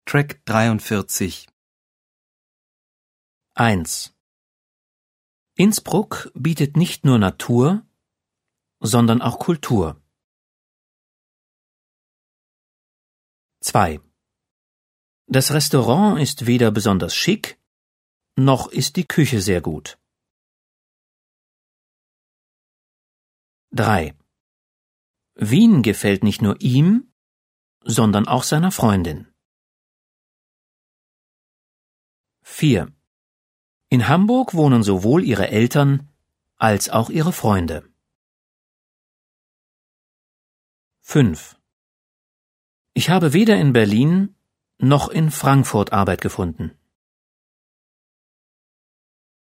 Track 43. 1. Innsbruck bietet nicht nur Natur, sondern auch Kultur. 2. Das Restaurant ist weder besonders schick, noch ist die Küche sehr gut. 3. Wien gefällt nicht nur ihm, sondern auch seiner Freundin. 4. In Hamburg wohnen sowohl ihre Eltern als auch ihre Freunde. 5. Ich habe weder in Berlin noch in Frankfurt Arbeit gefunden.